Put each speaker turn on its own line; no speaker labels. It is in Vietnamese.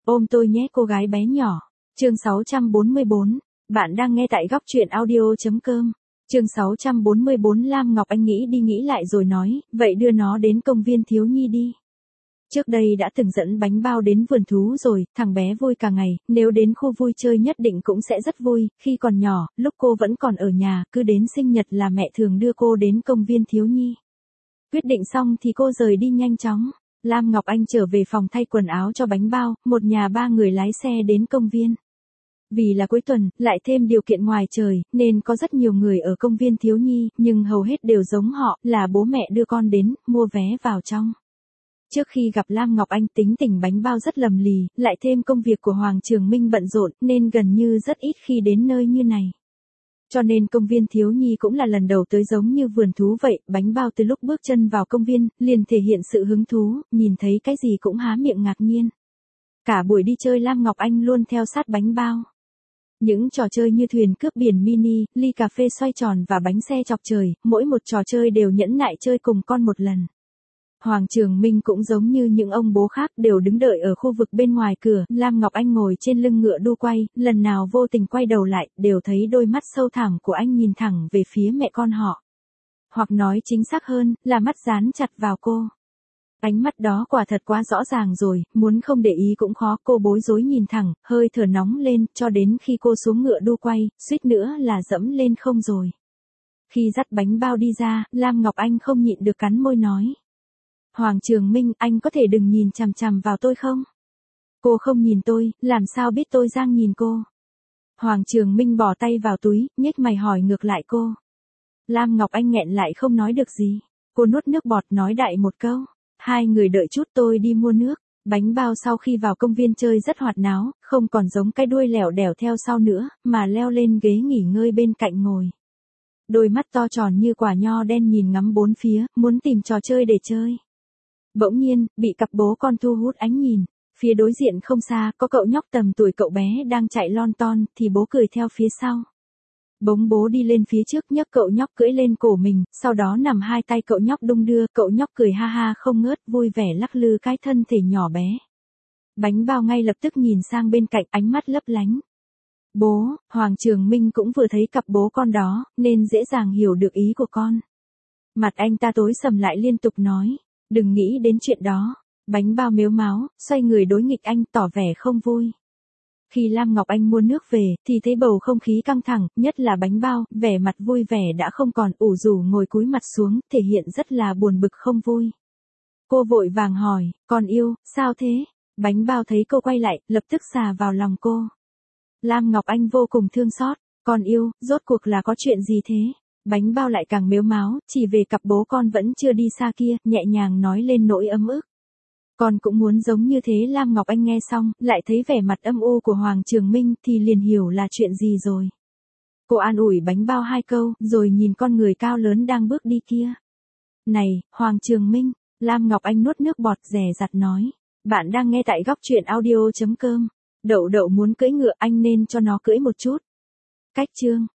Ôm tôi nhé cô gái bé nhỏ. Chương 644. Bạn đang nghe tại góc truyện audio.com. Chương 644. Lam Ngọc Anh nghĩ đi nghĩ lại rồi nói, vậy đưa nó đến công viên thiếu nhi đi. Trước đây đã từng dẫn Bánh Bao đến vườn thú rồi, thằng bé vui cả ngày, nếu đến khu vui chơi nhất định cũng sẽ rất vui. Khi còn nhỏ, lúc cô vẫn còn ở nhà, cứ đến sinh nhật là mẹ thường đưa cô đến công viên thiếu nhi. Quyết định xong thì cô rời đi nhanh chóng. Lam Ngọc Anh trở về phòng thay quần áo cho Bánh Bao, một nhà ba người lái xe đến công viên. Vì là cuối tuần, lại thêm điều kiện ngoài trời, nên có rất nhiều người ở công viên thiếu nhi, nhưng hầu hết đều giống họ, là bố mẹ đưa con đến, mua vé vào trong. Trước khi gặp Lam Ngọc Anh, tính tình Bánh Bao rất lầm lì, lại thêm công việc của Hoàng Trường Minh bận rộn, nên gần như rất ít khi đến nơi như này. Cho nên công viên thiếu nhi cũng là lần đầu tới giống như vườn thú vậy. Bánh Bao từ lúc bước chân vào công viên, liền thể hiện sự hứng thú, nhìn thấy cái gì cũng há miệng ngạc nhiên. Cả buổi đi chơi Lam Ngọc Anh luôn theo sát Bánh Bao. Những trò chơi như thuyền cướp biển mini, ly cà phê xoay tròn và bánh xe chọc trời, mỗi một trò chơi đều nhẫn nại chơi cùng con một lần. Hoàng Trường Minh cũng giống như những ông bố khác đều đứng đợi ở khu vực bên ngoài cửa. Lam Ngọc Anh ngồi trên lưng ngựa đu quay, lần nào vô tình quay đầu lại, đều thấy đôi mắt sâu thẳm của anh nhìn thẳng về phía mẹ con họ. Hoặc nói chính xác hơn, là mắt dán chặt vào cô. Ánh mắt đó quả thật quá rõ ràng rồi, muốn không để ý cũng khó. Cô bối rối nhìn thẳng, hơi thở nóng lên, cho đến khi cô xuống ngựa đu quay, suýt nữa là dẫm lên không rồi. Khi dắt Bánh Bao đi ra, Lam Ngọc Anh không nhịn được cắn môi nói. Hoàng Trường Minh, anh có thể đừng nhìn chằm chằm vào tôi không? Cô không nhìn tôi, làm sao biết tôi đang nhìn cô? Hoàng Trường Minh bỏ tay vào túi, nhếch mày hỏi ngược lại cô. Lam Ngọc Anh nghẹn lại không nói được gì. Cô nuốt nước bọt nói đại một câu. Hai người đợi chút tôi đi mua nước. Bánh Bao sau khi vào công viên chơi rất hoạt náo, không còn giống cái đuôi lẻo đẻo theo sau nữa, mà leo lên ghế nghỉ ngơi bên cạnh ngồi. Đôi mắt to tròn như quả nho đen nhìn ngắm bốn phía, muốn tìm trò chơi để chơi. Bỗng nhiên, bị cặp bố con thu hút ánh nhìn. Phía đối diện không xa, có cậu nhóc tầm tuổi cậu bé đang chạy lon ton, thì bố cười theo phía sau. Bỗng bố đi lên phía trước nhấc cậu nhóc cưỡi lên cổ mình, sau đó nằm hai tay cậu nhóc đung đưa, cậu nhóc cười ha ha không ngớt, vui vẻ lắc lư cái thân thể nhỏ bé. Bánh Bao ngay lập tức nhìn sang bên cạnh, ánh mắt lấp lánh. Bố, Hoàng Trường Minh cũng vừa thấy cặp bố con đó, nên dễ dàng hiểu được ý của con. Mặt anh ta tối sầm lại liên tục nói. Đừng nghĩ đến chuyện đó. Bánh Bao mếu máo, xoay người đối nghịch anh, tỏ vẻ không vui. Khi Lam Ngọc Anh mua nước về, thì thấy bầu không khí căng thẳng, nhất là Bánh Bao, vẻ mặt vui vẻ đã không còn, ủ rủ ngồi cúi mặt xuống, thể hiện rất là buồn bực không vui. Cô vội vàng hỏi, con yêu, sao thế? Bánh Bao thấy cô quay lại, lập tức xà vào lòng cô. Lam Ngọc Anh vô cùng thương xót, con yêu, rốt cuộc là có chuyện gì thế? Bánh Bao lại càng mếu máo, chỉ về cặp bố con vẫn chưa đi xa kia, nhẹ nhàng nói lên nỗi ấm ức. Con cũng muốn giống như thế. Lam Ngọc Anh nghe xong, lại thấy vẻ mặt âm u của Hoàng Trường Minh thì liền hiểu là chuyện gì rồi. Cô an ủi Bánh Bao hai câu, rồi nhìn con người cao lớn đang bước đi kia. Này, Hoàng Trường Minh, Lam Ngọc Anh nuốt nước bọt dè dặt nói. Bạn đang nghe tại góc truyện audio.com. Đậu đậu muốn cưỡi ngựa, anh nên cho nó cưỡi một chút. Cách chương.